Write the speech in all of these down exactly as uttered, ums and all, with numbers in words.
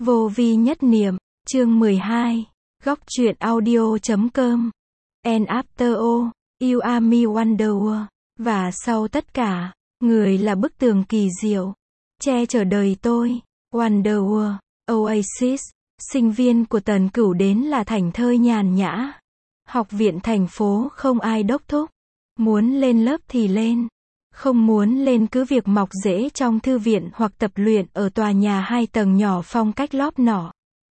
Vô vi nhất niệm, chương mười hai, góc truyện audio chấm com. And after all, you are me wonder. Và sau tất cả, người là bức tường kỳ diệu, che chở đời tôi. Wonder Oasis, sinh viên của Tần Cửu đến là thảnh thơi nhàn nhã. Học viện thành phố không ai đốc thúc. Muốn lên lớp thì lên. Không muốn lên cứ việc mọc rễ trong thư viện hoặc tập luyện ở tòa nhà hai tầng nhỏ phong cách lóp nỏ.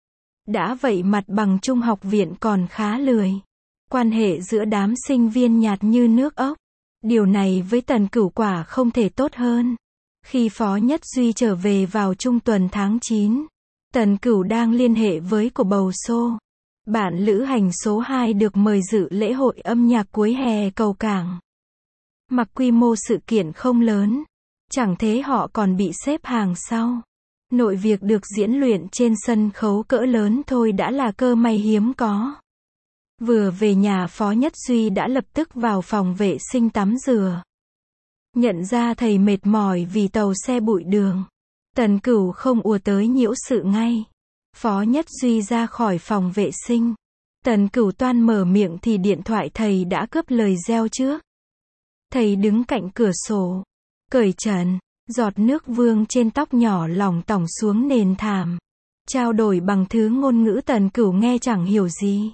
Đã vậy mặt bằng trung học viện còn khá lười. Quan hệ giữa đám sinh viên nhạt như nước ốc. Điều này với Tần Cửu quả không thể tốt hơn. Khi Phó Nhất Duy trở về vào trung tuần tháng chín, Tần Cửu đang liên hệ với của bầu xô. Bạn lữ hành số hai được mời dự lễ hội âm nhạc cuối hè cầu cảng. Mặc quy mô sự kiện không lớn, chẳng thế họ còn bị xếp hàng sau. Nội việc được diễn luyện trên sân khấu cỡ lớn thôi đã là cơ may hiếm có. Vừa về nhà Phó Nhất Duy đã lập tức vào phòng vệ sinh tắm rửa. Nhận ra thầy mệt mỏi vì tàu xe bụi đường, Tần Cửu không ùa tới nhiễu sự ngay. Phó Nhất Duy ra khỏi phòng vệ sinh. Tần Cửu toan mở miệng thì điện thoại thầy đã cướp lời reo trước. Thầy đứng cạnh cửa sổ, cởi trần, giọt nước vương trên tóc nhỏ lỏng tỏng xuống nền thảm. Trao đổi bằng thứ ngôn ngữ Tần Cửu nghe chẳng hiểu gì.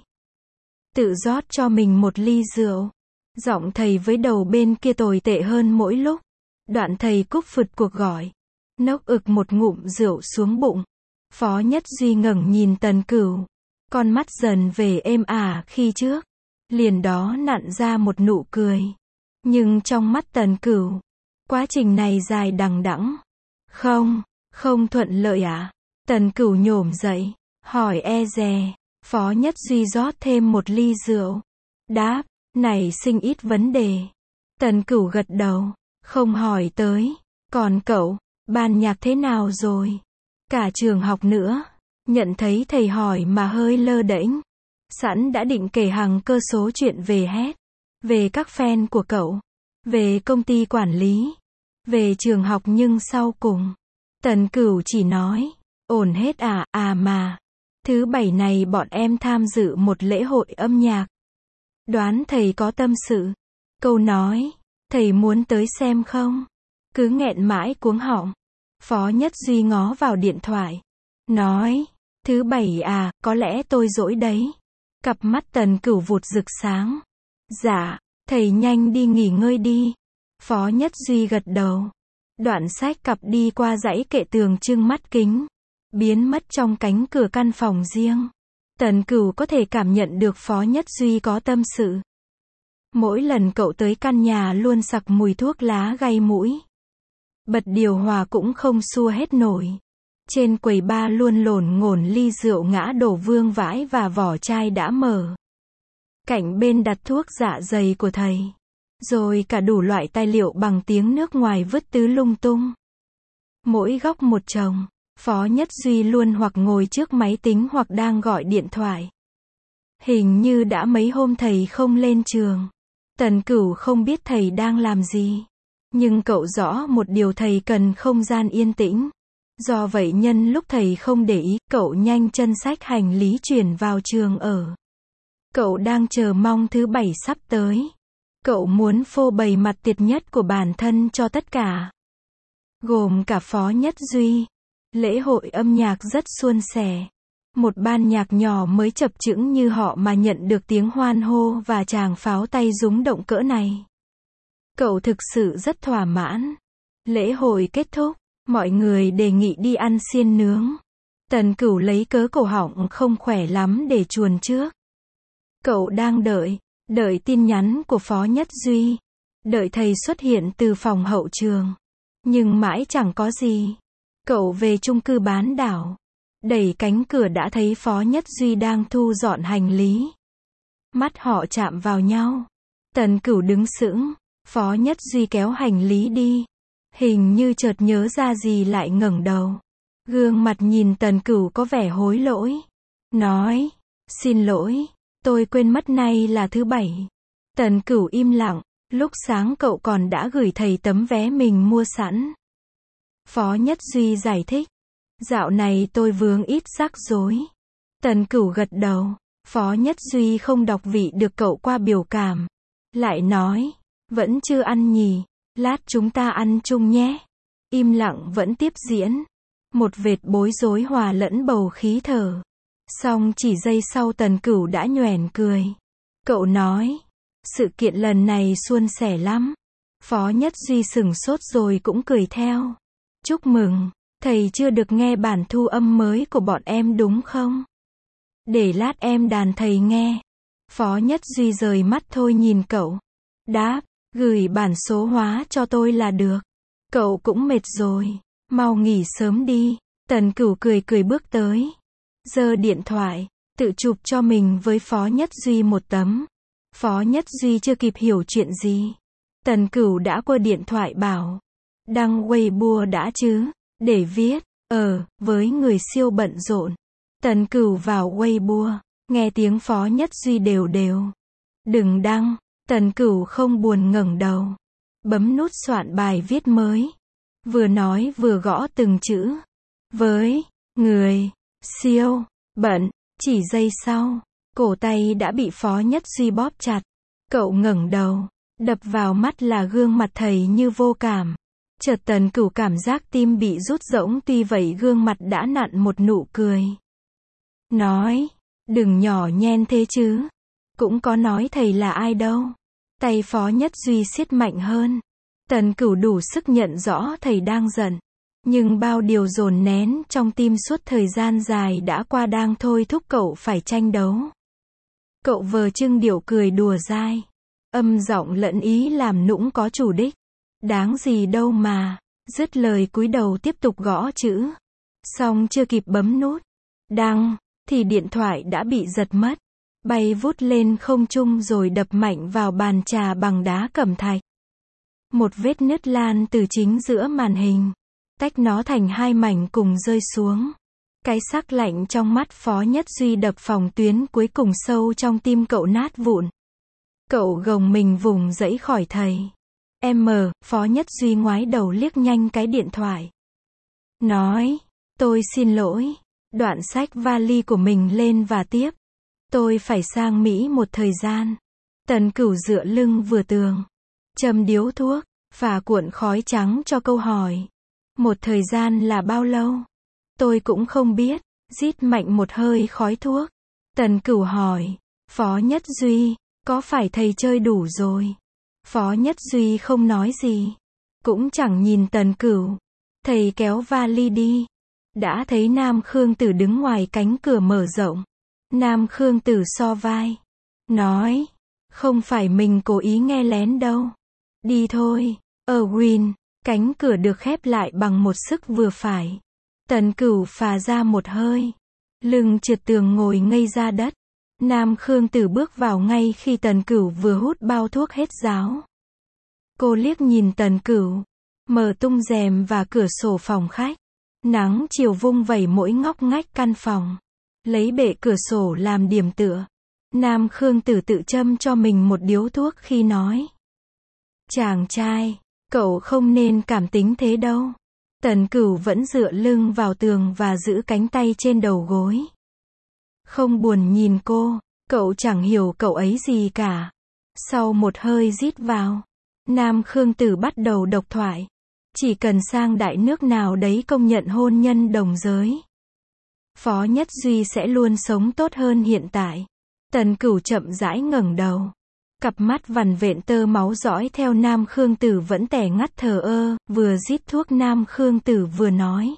Tự rót cho mình một ly rượu. Giọng thầy với đầu bên kia tồi tệ hơn mỗi lúc. Đoạn thầy cúp phượt cuộc gọi. Nốc ực một ngụm rượu xuống bụng. Phó Nhất Duy ngẩng nhìn Tần Cửu. Con mắt dần về êm ả khi trước. Liền đó nặn ra một nụ cười. Nhưng trong mắt Tần Cửu, quá trình này dài đằng đẵng. Không, không thuận lợi à? Tần Cửu nhổm dậy, hỏi e dè. Phó Nhất Duy rót thêm một ly rượu. Đáp, này sinh ít vấn đề. Tần Cửu gật đầu, không hỏi tới. Còn cậu, ban nhạc thế nào rồi? Cả trường học nữa. Nhận thấy thầy hỏi mà hơi lơ đễnh. Sẵn đã định kể hàng cơ số chuyện về hết. Về các fan của cậu. Về công ty quản lý. Về trường học nhưng sau cùng. Tần Cửu chỉ nói. Ổn hết à, à mà. Thứ bảy này bọn em tham dự một lễ hội âm nhạc. Đoán thầy có tâm sự. Câu nói. Thầy muốn tới xem không? Cứ nghẹn mãi cuống họng. Phó Nhất Duy ngó vào điện thoại. Nói. Thứ bảy à, có lẽ tôi dỗi đấy. Cặp mắt Tần Cửu vụt rực sáng. Dạ. Thầy nhanh đi nghỉ ngơi đi. Phó Nhất Duy gật đầu. Đoạn xách cặp đi qua dãy kệ tường trưng mắt kính. Biến mất trong cánh cửa căn phòng riêng. Tần Cửu có thể cảm nhận được Phó Nhất Duy có tâm sự. Mỗi lần cậu tới căn nhà luôn sặc mùi thuốc lá gây mũi. Bật điều hòa cũng không xua hết nổi. Trên quầy bar luôn lổn ngổn ly rượu ngã đổ vương vãi và vỏ chai đã mở. Cạnh bên đặt thuốc dạ dày của thầy. Rồi cả đủ loại tài liệu bằng tiếng nước ngoài vứt tứ lung tung. Mỗi góc một chồng. Phó Nhất Duy luôn hoặc ngồi trước máy tính hoặc đang gọi điện thoại. Hình như đã mấy hôm thầy không lên trường. Tần Cửu không biết thầy đang làm gì. Nhưng cậu rõ một điều, thầy cần không gian yên tĩnh. Do vậy nhân lúc thầy không để ý, cậu nhanh chân xách hành lý chuyển vào trường ở. Cậu đang chờ mong thứ bảy sắp tới. Cậu muốn phô bày mặt tuyệt nhất của bản thân cho tất cả. Gồm cả Phó Nhất Duy. Lễ hội âm nhạc rất suôn sẻ. Một ban nhạc nhỏ mới chập chững như họ mà nhận được tiếng hoan hô và tràng pháo tay rúng động cỡ này. Cậu thực sự rất thỏa mãn. Lễ hội kết thúc, mọi người đề nghị đi ăn xiên nướng. Tần Cửu lấy cớ cổ họng không khỏe lắm để chuồn trước. Cậu đang đợi, đợi tin nhắn của Phó Nhất Duy. Đợi thầy xuất hiện từ phòng hậu trường. Nhưng mãi chẳng có gì. Cậu về chung cư bán đảo. Đẩy cánh cửa đã thấy Phó Nhất Duy đang thu dọn hành lý. Mắt họ chạm vào nhau. Tần Cửu đứng sững. Phó Nhất Duy kéo hành lý đi. Hình như chợt nhớ ra gì lại ngẩng đầu. Gương mặt nhìn Tần Cửu có vẻ hối lỗi. Nói. Xin lỗi. Tôi quên mất nay là thứ bảy. Tần Cửu im lặng. Lúc sáng cậu còn đã gửi thầy tấm vé mình mua sẵn. Phó Nhất Duy giải thích. Dạo này tôi vướng ít rắc rối. Tần Cửu gật đầu. Phó Nhất Duy không đọc vị được cậu qua biểu cảm. Lại nói, vẫn chưa ăn nhỉ, lát chúng ta ăn chung nhé. Im lặng vẫn tiếp diễn. Một vệt bối rối hòa lẫn bầu khí thở. Xong chỉ giây sau Tần Cửu đã nhoẻn cười. Cậu nói, sự kiện lần này suôn sẻ lắm. Phó Nhất Duy sửng sốt rồi cũng cười theo. Chúc mừng, thầy chưa được nghe bản thu âm mới của bọn em đúng không? Để lát em đàn thầy nghe. Phó Nhất Duy rời mắt thôi nhìn cậu. Đáp, gửi bản số hóa cho tôi là được. Cậu cũng mệt rồi, mau nghỉ sớm đi. Tần Cửu cười cười bước tới. Giơ điện thoại, tự chụp cho mình với Phó Nhất Duy một tấm. Phó Nhất Duy chưa kịp hiểu chuyện gì. Tần Cửu đã qua điện thoại bảo. Đăng Weibo đã chứ, để viết, ờ, với người siêu bận rộn. Tần Cửu vào Weibo, nghe tiếng Phó Nhất Duy đều đều. Đừng đăng, Tần Cửu không buồn ngẩng đầu. Bấm nút soạn bài viết mới. Vừa nói vừa gõ từng chữ. Với, người, siêu, bận, chỉ giây sau, cổ tay đã bị Phó Nhất Duy bóp chặt. Cậu ngẩng đầu, đập vào mắt là gương mặt thầy như vô cảm. Chợt Tần Cửu cảm giác tim bị rút rỗng, tuy vậy gương mặt đã nặn một nụ cười. Nói, đừng nhỏ nhen thế chứ. Cũng có nói thầy là ai đâu. Tay Phó Nhất Duy siết mạnh hơn. Tần Cửu đủ sức nhận rõ thầy đang giận. Nhưng bao điều dồn nén trong tim suốt thời gian dài đã qua đang thôi thúc cậu phải tranh đấu. Cậu vờ trưng điệu cười đùa dai. Âm giọng lẫn ý làm nũng có chủ đích. Đáng gì đâu mà. Dứt lời cúi đầu tiếp tục gõ chữ. Xong chưa kịp bấm nút đăng, thì điện thoại đã bị giật mất. Bay vút lên không trung rồi đập mạnh vào bàn trà bằng đá cẩm thạch. Một vết nứt lan từ chính giữa màn hình. Tách nó thành hai mảnh cùng rơi xuống. Cái sắc lạnh trong mắt Phó Nhất Duy đập phòng tuyến cuối cùng sâu trong tim cậu nát vụn. Cậu gồng mình vùng dẫy khỏi thầy. Em mờ, Phó Nhất Duy ngoái đầu liếc nhanh cái điện thoại. Nói, tôi xin lỗi. Đoạn xách vali của mình lên và tiếp. Tôi phải sang Mỹ một thời gian. Tần Cửu dựa lưng vừa tường. Châm điếu thuốc, phả cuộn khói trắng cho câu hỏi. Một thời gian là bao lâu? Tôi cũng không biết. Rít mạnh một hơi khói thuốc. Tần Cửu hỏi. Phó Nhất Duy, có phải thầy chơi đủ rồi? Phó Nhất Duy không nói gì. Cũng chẳng nhìn Tần Cửu. Thầy kéo vali đi. Đã thấy Nam Khương Tử đứng ngoài cánh cửa mở rộng. Nam Khương Tử so vai. Nói. Không phải mình cố ý nghe lén đâu. Đi thôi. Erwin. Cánh cửa được khép lại bằng một sức vừa phải. Tần Cửu phà ra một hơi. Lưng trượt tường ngồi ngây ra đất. Nam Khương Tử bước vào ngay khi Tần Cửu vừa hút bao thuốc hết ráo. Cô liếc nhìn Tần Cửu. Mở tung rèm và cửa sổ phòng khách. Nắng chiều vung vẩy mỗi ngóc ngách căn phòng. Lấy bệ cửa sổ làm điểm tựa. Nam Khương Tử tự châm cho mình một điếu thuốc khi nói. Chàng trai, cậu không nên cảm tính thế đâu. Tần Cửu vẫn dựa lưng vào tường và giữ cánh tay trên đầu gối. Không buồn nhìn cô, cậu chẳng hiểu cậu ấy gì cả. Sau một hơi rít vào, Nam Khương Tử bắt đầu độc thoại. Chỉ cần sang đại nước nào đấy công nhận hôn nhân đồng giới, Phó Nhất Duy sẽ luôn sống tốt hơn hiện tại. Tần Cửu chậm rãi ngẩng đầu. Cặp mắt vằn vện tơ máu dõi theo Nam Khương Tử vẫn tẻ ngắt thờ ơ, vừa rít thuốc Nam Khương Tử vừa nói.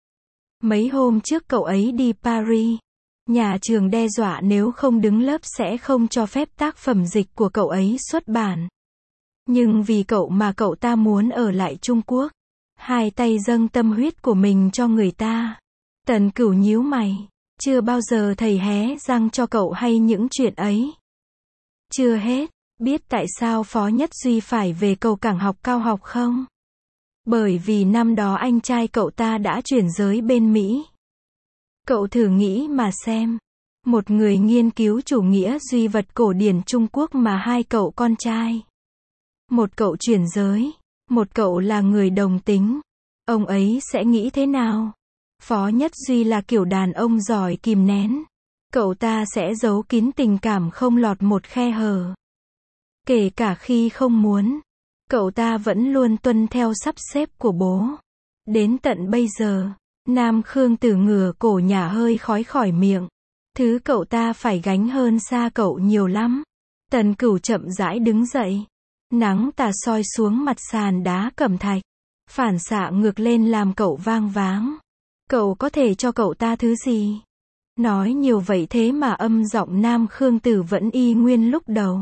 Mấy hôm trước cậu ấy đi Paris. Nhà trường đe dọa nếu không đứng lớp sẽ không cho phép tác phẩm dịch của cậu ấy xuất bản. Nhưng vì cậu mà cậu ta muốn ở lại Trung Quốc. Hai tay dâng tâm huyết của mình cho người ta. Tần Cửu nhíu mày. Chưa bao giờ thầy hé răng cho cậu hay những chuyện ấy. Chưa hết, biết tại sao Phó Nhất Duy phải về cầu cảng học cao học không? Bởi vì năm đó anh trai cậu ta đã chuyển giới bên Mỹ. Cậu thử nghĩ mà xem. Một người nghiên cứu chủ nghĩa duy vật cổ điển Trung Quốc mà hai cậu con trai. Một cậu chuyển giới, một cậu là người đồng tính. Ông ấy sẽ nghĩ thế nào? Phó Nhất Duy là kiểu đàn ông giỏi kìm nén. Cậu ta sẽ giấu kín tình cảm không lọt một khe hở. Kể cả khi không muốn, cậu ta vẫn luôn tuân theo sắp xếp của bố. Đến tận bây giờ, Nam Khương Tử ngửa cổ nhả hơi khói khỏi miệng. Thứ cậu ta phải gánh hơn xa cậu nhiều lắm. Tần Cửu chậm rãi đứng dậy. Nắng tà soi xuống mặt sàn đá cẩm thạch. Phản xạ ngược lên làm cậu vang váng. Cậu có thể cho cậu ta thứ gì? Nói nhiều vậy thế mà âm giọng Nam Khương Tử vẫn y nguyên lúc đầu.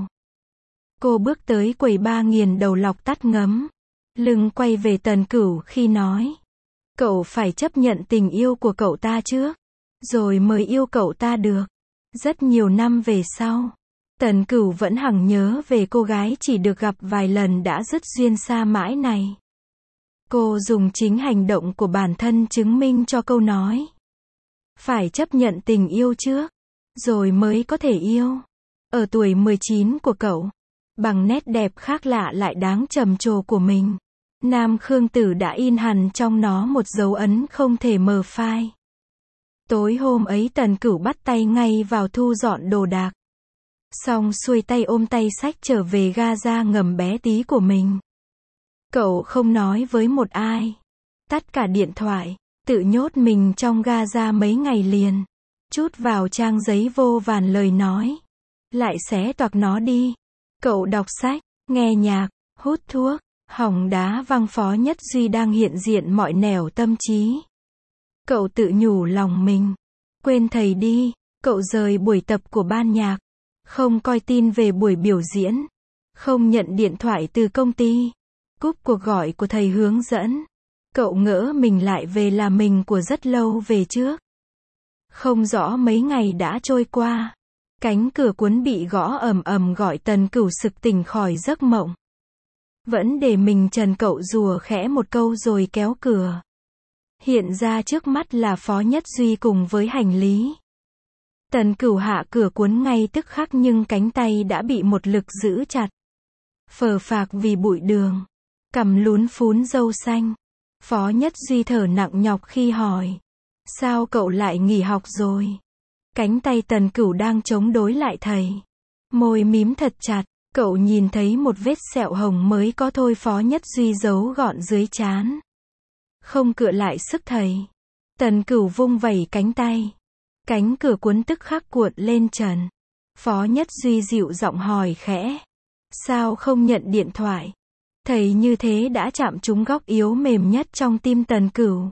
Cô bước tới quầy ba nghiền đầu lọc tắt ngấm. Lưng quay về Tần Cửu khi nói. Cậu phải chấp nhận tình yêu của cậu ta trước. Rồi mới yêu cậu ta được. Rất nhiều năm về sau, Tần Cửu vẫn hằng nhớ về cô gái chỉ được gặp vài lần đã dứt duyên xa mãi này. Cô dùng chính hành động của bản thân chứng minh cho câu nói. Phải chấp nhận tình yêu trước, rồi mới có thể yêu. Ở tuổi mười chín của cậu, bằng nét đẹp khác lạ lại đáng trầm trồ của mình, Nam Khương Tử đã in hằn trong nó một dấu ấn không thể mờ phai. Tối hôm ấy Tần Cửu bắt tay ngay vào thu dọn đồ đạc. Xong xuôi tay ôm tay xách trở về ga ra ngầm bé tí của mình. Cậu không nói với một ai. Tắt cả điện thoại, tự nhốt mình trong ga ra mấy ngày liền. Chút vào trang giấy vô vàn lời nói. Lại xé toạc nó đi. Cậu đọc sách, nghe nhạc, hút thuốc, hỏng đá văng Phó Nhất Duy đang hiện diện mọi nẻo tâm trí. Cậu tự nhủ lòng mình. Quên thầy đi. Cậu rời buổi tập của ban nhạc. Không coi tin về buổi biểu diễn. Không nhận điện thoại từ công ty. Cúp cuộc gọi của thầy hướng dẫn. Cậu ngỡ mình lại về là mình của rất lâu về trước. Không rõ mấy ngày đã trôi qua. Cánh cửa cuốn bị gõ ầm ầm gọi Tần Cửu sực tỉnh khỏi giấc mộng. Vẫn để mình trần cậu rùa khẽ một câu rồi kéo cửa. Hiện ra trước mắt là Phó Nhất Duy cùng với hành lý. Tần Cửu hạ cửa cuốn ngay tức khắc nhưng cánh tay đã bị một lực giữ chặt. Phờ phạc vì bụi đường. Cằm lún phún râu xanh. Phó Nhất Duy thở nặng nhọc khi hỏi. Sao cậu lại nghỉ học rồi? Cánh tay Tần Cửu đang chống đối lại thầy. Môi mím thật chặt. Cậu nhìn thấy một vết sẹo hồng mới có thôi. Phó Nhất Duy giấu gọn dưới trán. Không cựa lại sức thầy. Tần Cửu vung vẩy cánh tay. Cánh cửa cuốn tức khắc cuộn lên trần. Phó Nhất Duy dịu giọng hỏi khẽ. Sao không nhận điện thoại? Thầy như thế đã chạm trúng góc yếu mềm nhất trong tim Tần Cửu.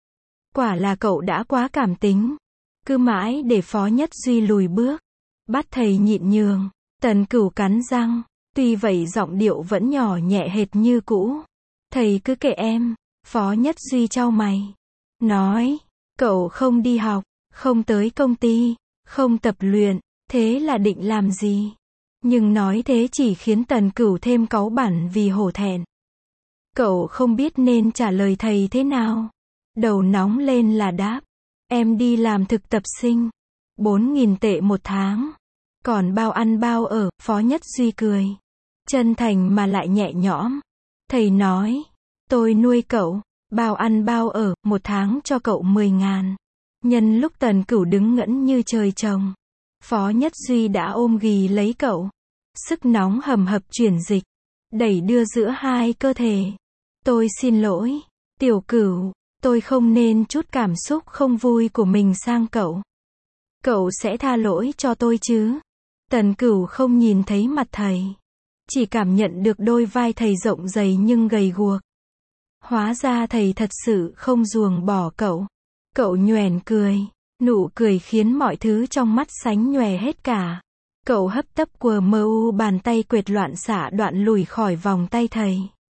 Quả là cậu đã quá cảm tính. Cứ mãi để Phó Nhất Duy lùi bước. Bắt thầy nhịn nhường. Tần Cửu cắn răng. Tuy vậy giọng điệu vẫn nhỏ nhẹ hệt như cũ. Thầy cứ kệ em. Phó Nhất Duy chau mày. Nói. Cậu không đi học. Không tới công ty. Không tập luyện. Thế là định làm gì? Nhưng nói thế chỉ khiến Tần Cửu thêm cáu bẳn vì hổ thẹn. Cậu không biết nên trả lời thầy thế nào. Đầu nóng lên là đáp. Em đi làm thực tập sinh. Bốn nghìn tệ một tháng. Còn bao ăn bao ở. Phó Nhất Duy cười. Chân thành mà lại nhẹ nhõm. Thầy nói. Tôi nuôi cậu. Bao ăn bao ở. Một tháng cho cậu mười ngàn. Nhân lúc Tần Cửu đứng ngẩn như trời trồng. Phó Nhất Duy đã ôm ghì lấy cậu. Sức nóng hầm hập chuyển dịch. Đẩy đưa giữa hai cơ thể. Tôi xin lỗi. Tiểu Cửu. Tôi không nên chút cảm xúc không vui của mình sang cậu. Cậu sẽ tha lỗi cho tôi chứ? Tần Cửu không nhìn thấy mặt thầy. Chỉ cảm nhận được đôi vai thầy rộng dày nhưng gầy guộc. Hóa ra thầy thật sự không ruồng bỏ cậu. Cậu nhoẻn cười. Nụ cười khiến mọi thứ trong mắt sánh nhòe hết cả. Cậu hấp tấp quờ mơ u bàn tay quệt loạn xạ đoạn lùi khỏi vòng tay thầy.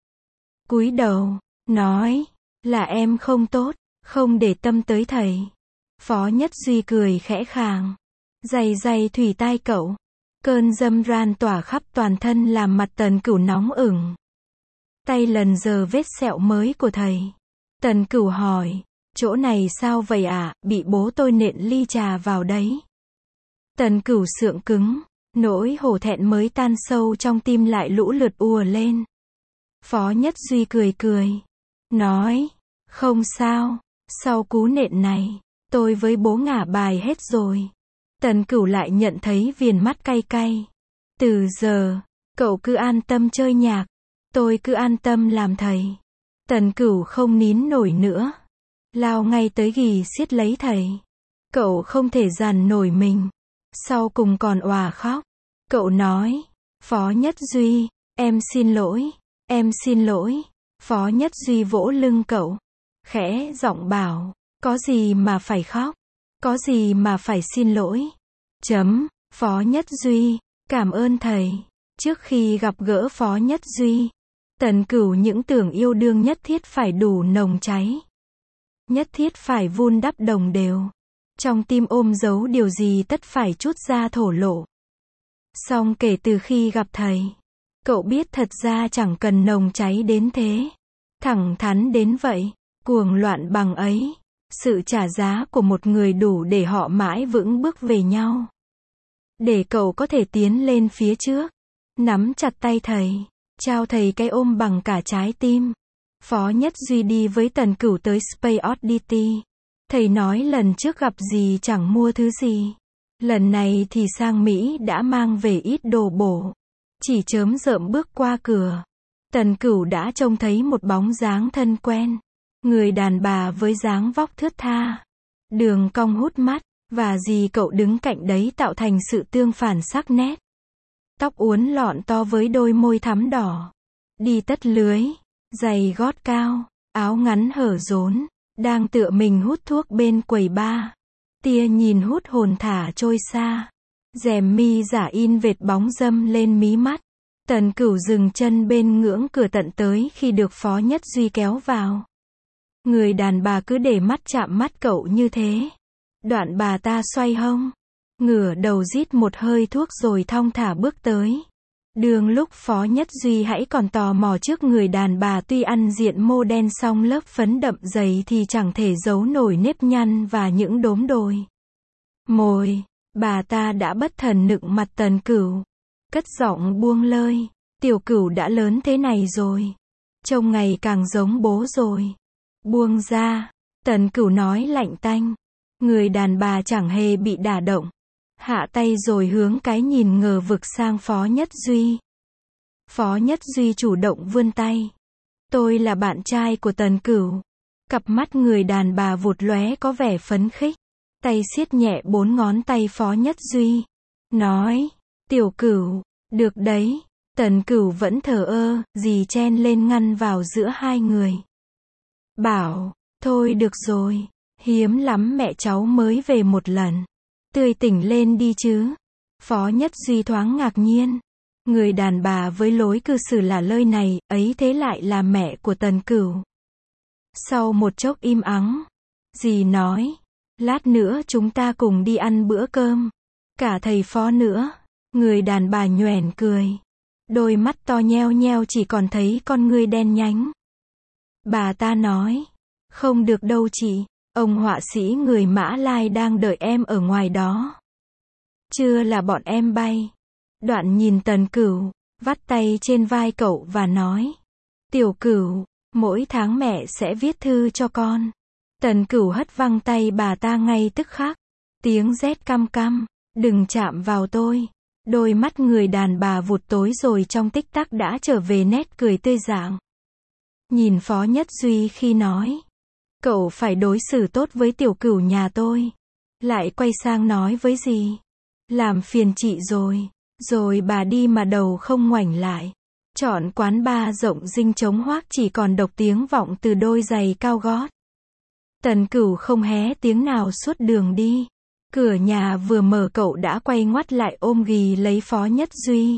Cúi đầu. Nói. Là em không tốt. Không để tâm tới thầy. Phó Nhất Duy cười khẽ khàng. Dày dày thủy tai cậu. Cơn dâm ran tỏa khắp toàn thân làm mặt Tần Cửu nóng ửng. Tay lần giờ vết sẹo mới của thầy. Tần Cửu hỏi. Chỗ này sao vậy ạ? À? Bị bố tôi nện ly trà vào đấy. Tần Cửu sượng cứng. Nỗi hổ thẹn mới tan sâu trong tim lại lũ lượt ùa lên. Phó Nhất Duy cười cười. Nói. Không sao. Sau cú nện này, tôi với bố ngả bài hết rồi. Tần Cửu lại nhận thấy viền mắt cay cay. Từ giờ, cậu cứ an tâm chơi nhạc, tôi cứ an tâm làm thầy. Tần Cửu không nín nổi nữa, lao ngay tới ghì siết lấy thầy. Cậu không thể dằn nổi mình, sau cùng còn òa khóc. Cậu nói, Phó Nhất Duy, em xin lỗi, em xin lỗi. Phó Nhất Duy vỗ lưng cậu, khẽ giọng bảo, có gì mà phải khóc, có gì mà phải xin lỗi. Chấm, Phó Nhất Duy, cảm ơn thầy. Trước khi gặp gỡ Phó Nhất Duy, Tần Cửu những tưởng yêu đương nhất thiết phải đủ nồng cháy, nhất thiết phải vun đắp đồng đều, trong tim ôm giấu điều gì tất phải trút ra thổ lộ. Song kể từ khi gặp thầy, cậu biết thật ra chẳng cần nồng cháy đến thế, thẳng thắn đến vậy, cuồng loạn bằng ấy. Sự trả giá của một người đủ để họ mãi vững bước về nhau, để cậu có thể tiến lên phía trước, nắm chặt tay thầy, trao thầy cái ôm bằng cả trái tim. Phó Nhất Duy đi với Tần Cửu tới Space Oddity. Thầy nói lần trước gặp gì chẳng mua thứ gì, lần này thì sang Mỹ đã mang về ít đồ bổ. Chỉ chớm rợm bước qua cửa, Tần Cửu đã trông thấy một bóng dáng thân quen. Người đàn bà với dáng vóc thướt tha, đường cong hút mắt, và dì cậu đứng cạnh đấy tạo thành sự tương phản sắc nét. Tóc uốn lọn to với đôi môi thắm đỏ, đi tất lưới, giày gót cao, áo ngắn hở rốn, đang tựa mình hút thuốc bên quầy bar. Tia nhìn hút hồn thả trôi xa, rèm mi giả in vệt bóng dâm lên mí mắt. Tần Cửu dừng chân bên ngưỡng cửa tận tới khi được Phó Nhất Duy kéo vào. Người đàn bà cứ để mắt chạm mắt cậu như thế. Đoạn bà ta xoay hông, ngửa đầu rít một hơi thuốc rồi thong thả bước tới. Đường lúc Phó Nhất Duy hãy còn tò mò trước người đàn bà tuy ăn diện mô đen song lớp phấn đậm dày thì chẳng thể giấu nổi nếp nhăn và những đốm đồi mồi. Bà ta đã bất thần nựng mặt Tần Cửu, cất giọng buông lơi, tiểu Cửu đã lớn thế này rồi, trông ngày càng giống bố rồi. Buông ra, Tần Cửu nói lạnh tanh. Người đàn bà chẳng hề bị đả động, hạ tay rồi hướng cái nhìn ngờ vực sang Phó Nhất Duy. Phó Nhất Duy chủ động vươn tay. Tôi là bạn trai của Tần Cửu. Cặp mắt người đàn bà vụt lóe có vẻ phấn khích, tay siết nhẹ bốn ngón tay Phó Nhất Duy, nói, tiểu Cửu, được đấy. Tần Cửu vẫn thờ ơ, dì chen lên ngăn vào giữa hai người. Bảo, thôi được rồi, hiếm lắm mẹ cháu mới về một lần. Tươi tỉnh lên đi chứ. Phó Nhất Duy thoáng ngạc nhiên. Người đàn bà với lối cư xử lả lơi này, ấy thế lại là mẹ của Tần Cửu. Sau một chốc im ắng, dì nói, lát nữa chúng ta cùng đi ăn bữa cơm. Cả thầy Phó nữa. Người đàn bà nhoẻn cười. Đôi mắt to nheo nheo chỉ còn thấy con ngươi đen nhánh. Bà ta nói, không được đâu chị, ông họa sĩ người Mã Lai đang đợi em ở ngoài đó. Chưa là bọn em bay. Đoạn nhìn Tần Cửu, vắt tay trên vai cậu và nói, tiểu Cửu, mỗi tháng mẹ sẽ viết thư cho con. Tần Cửu hất văng tay bà ta ngay tức khắc. Tiếng rét căm căm, đừng chạm vào tôi. Đôi mắt người đàn bà vụt tối rồi trong tích tắc đã trở về nét cười tươi rạng. Nhìn Phó Nhất Duy khi nói, cậu phải đối xử tốt với tiểu Cửu nhà tôi. Lại quay sang nói với dì, làm phiền chị rồi. Rồi bà đi mà đầu không ngoảnh lại. Chọn quán bar rộng rinh trống hoác chỉ còn độc tiếng vọng từ đôi giày cao gót. Tần Cửu không hé tiếng nào suốt đường đi. Cửa nhà vừa mở cậu đã quay ngoắt lại ôm ghì lấy Phó Nhất Duy.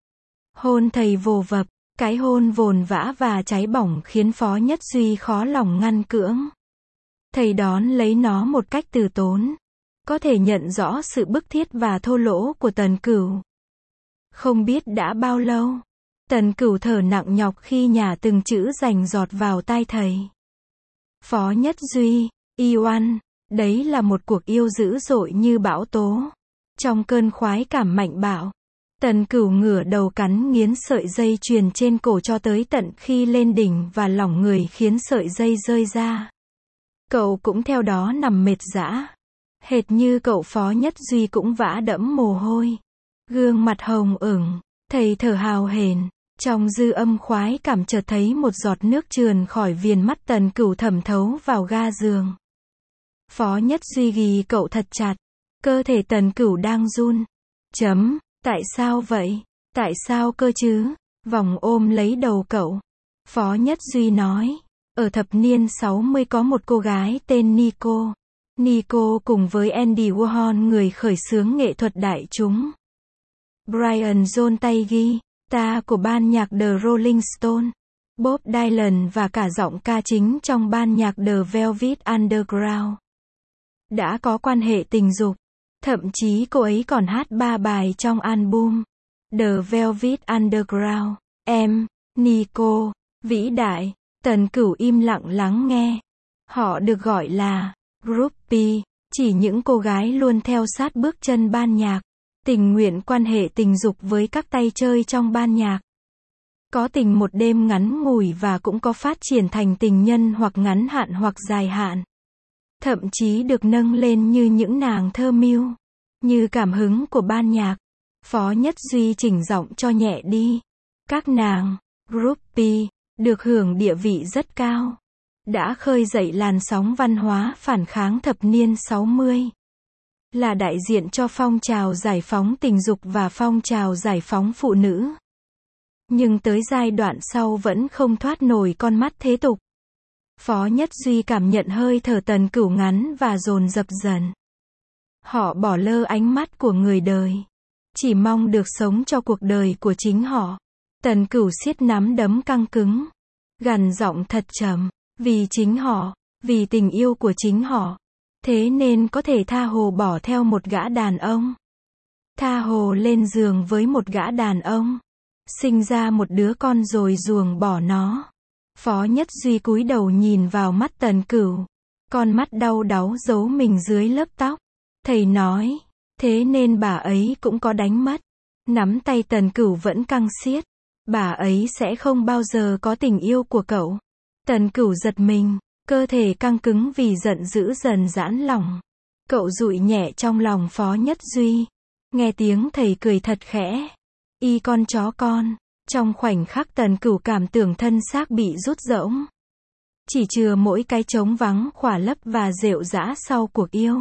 Hôn thầy vồ vập, cái hôn vồn vã và cháy bỏng khiến Phó Nhất Duy khó lòng ngăn cưỡng. Thầy đón lấy nó một cách từ tốn, có thể nhận rõ sự bức thiết và thô lỗ của Tần Cửu. Không biết đã bao lâu, Tần Cửu thở nặng nhọc khi nhả từng chữ rành giọt vào tai thầy. Phó Nhất Duy, yêu ăn, đấy là một cuộc yêu dữ dội như bão tố. Trong cơn khoái cảm mạnh bạo, Tần Cửu ngửa đầu cắn nghiến sợi dây chuyền trên cổ cho tới tận khi lên đỉnh và lỏng người khiến sợi dây rơi ra. Cậu cũng theo đó nằm mệt rã. Hệt như cậu Phó Nhất Duy cũng vã đẫm mồ hôi. Gương mặt hồng ửng, thầy thở hào hển. Trong dư âm khoái cảm chợt thấy một giọt nước trườn khỏi viền mắt Tần Cửu thẩm thấu vào ga giường. Phó Nhất Duy ghì cậu thật chặt. Cơ thể Tần Cửu đang run. Chấm, tại sao vậy? Tại sao cơ chứ? Vòng ôm lấy đầu cậu. Phó Nhất Duy nói. Ở thập niên sáu mươi có một cô gái tên Nico. Nico cùng với Andy Warhol, người khởi xướng nghệ thuật đại chúng. Brian John tay ghi ta của ban nhạc The Rolling Stones, Bob Dylan và cả giọng ca chính trong ban nhạc The Velvet Underground. Đã có quan hệ tình dục. Thậm chí cô ấy còn hát ba bài trong album The Velvet Underground. Em, Nico, vĩ đại. Tần Cửu im lặng lắng nghe. Họ được gọi là groupie, chỉ những cô gái luôn theo sát bước chân ban nhạc, tình nguyện quan hệ tình dục với các tay chơi trong ban nhạc. Có tình một đêm ngắn ngủi và cũng có phát triển thành tình nhân hoặc ngắn hạn hoặc dài hạn. Thậm chí được nâng lên như những nàng thơ miêu, như cảm hứng của ban nhạc. Phó Nhất Duy chỉnh giọng cho nhẹ đi. Các nàng, groupie, được hưởng địa vị rất cao. Đã khơi dậy làn sóng văn hóa phản kháng thập niên sáu mươi. Là đại diện cho phong trào giải phóng tình dục và phong trào giải phóng phụ nữ. Nhưng tới giai đoạn sau vẫn không thoát nổi con mắt thế tục. Phó Nhất Duy cảm nhận hơi thở Tần Cửu ngắn và dồn dập dần. Họ bỏ lơ ánh mắt của người đời. Chỉ mong được sống cho cuộc đời của chính họ. Tần Cửu siết nắm đấm căng cứng. Gằn giọng thật trầm. Vì chính họ, vì tình yêu của chính họ. Thế nên có thể tha hồ bỏ theo một gã đàn ông. Tha hồ lên giường với một gã đàn ông. Sinh ra một đứa con rồi ruồng bỏ nó. Phó Nhất Duy cúi đầu nhìn vào mắt Tần Cửu. Con mắt đau đáu giấu mình dưới lớp tóc. Thầy nói, thế nên bà ấy cũng có đánh mất. Nắm tay Tần Cửu vẫn căng siết. Bà ấy sẽ không bao giờ có tình yêu của cậu. Tần Cửu giật mình, cơ thể căng cứng vì giận dữ dần giãn lỏng. Cậu dụi nhẹ trong lòng Phó Nhất Duy. Nghe tiếng thầy cười thật khẽ. Y con chó con. Trong khoảnh khắc Tần Cửu cảm tưởng thân xác bị rút rỗng. Chỉ chừa mỗi cái trống vắng khỏa lấp và rệu rã sau cuộc yêu.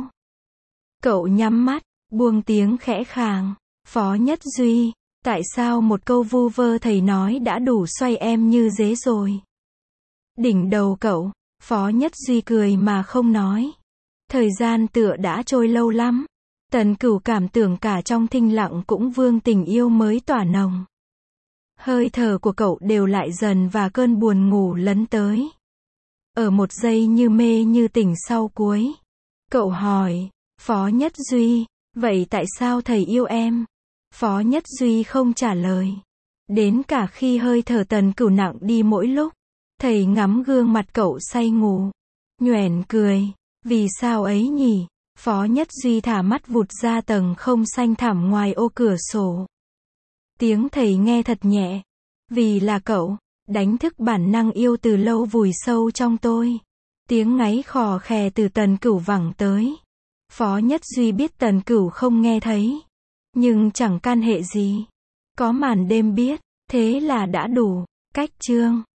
Cậu nhắm mắt, buông tiếng khẽ khàng. Phó Nhất Duy, tại sao một câu vu vơ thầy nói đã đủ xoay em như dế rồi? Đỉnh đầu cậu, Phó Nhất Duy cười mà không nói. Thời gian tựa đã trôi lâu lắm. Tần Cửu cảm tưởng cả trong thinh lặng cũng vương tình yêu mới tỏa nồng. Hơi thở của cậu đều lại dần và cơn buồn ngủ lấn tới. Ở một giây như mê như tỉnh sau cuối. Cậu hỏi, Phó Nhất Duy, vậy tại sao thầy yêu em? Phó Nhất Duy không trả lời. Đến cả khi hơi thở Tần Cửu nặng đi mỗi lúc. Thầy ngắm gương mặt cậu say ngủ. Nhoẻn cười. Vì sao ấy nhỉ? Phó Nhất Duy thả mắt vụt ra tầng không xanh thẳm ngoài ô cửa sổ. Tiếng thầy nghe thật nhẹ. Vì là cậu, đánh thức bản năng yêu từ lâu vùi sâu trong tôi. Tiếng ngáy khò khè từ Tần Cửu vẳng tới. Phó Nhất Duy biết Tần Cửu không nghe thấy. Nhưng chẳng can hệ gì. Có màn đêm biết, thế là đã đủ. Cách chương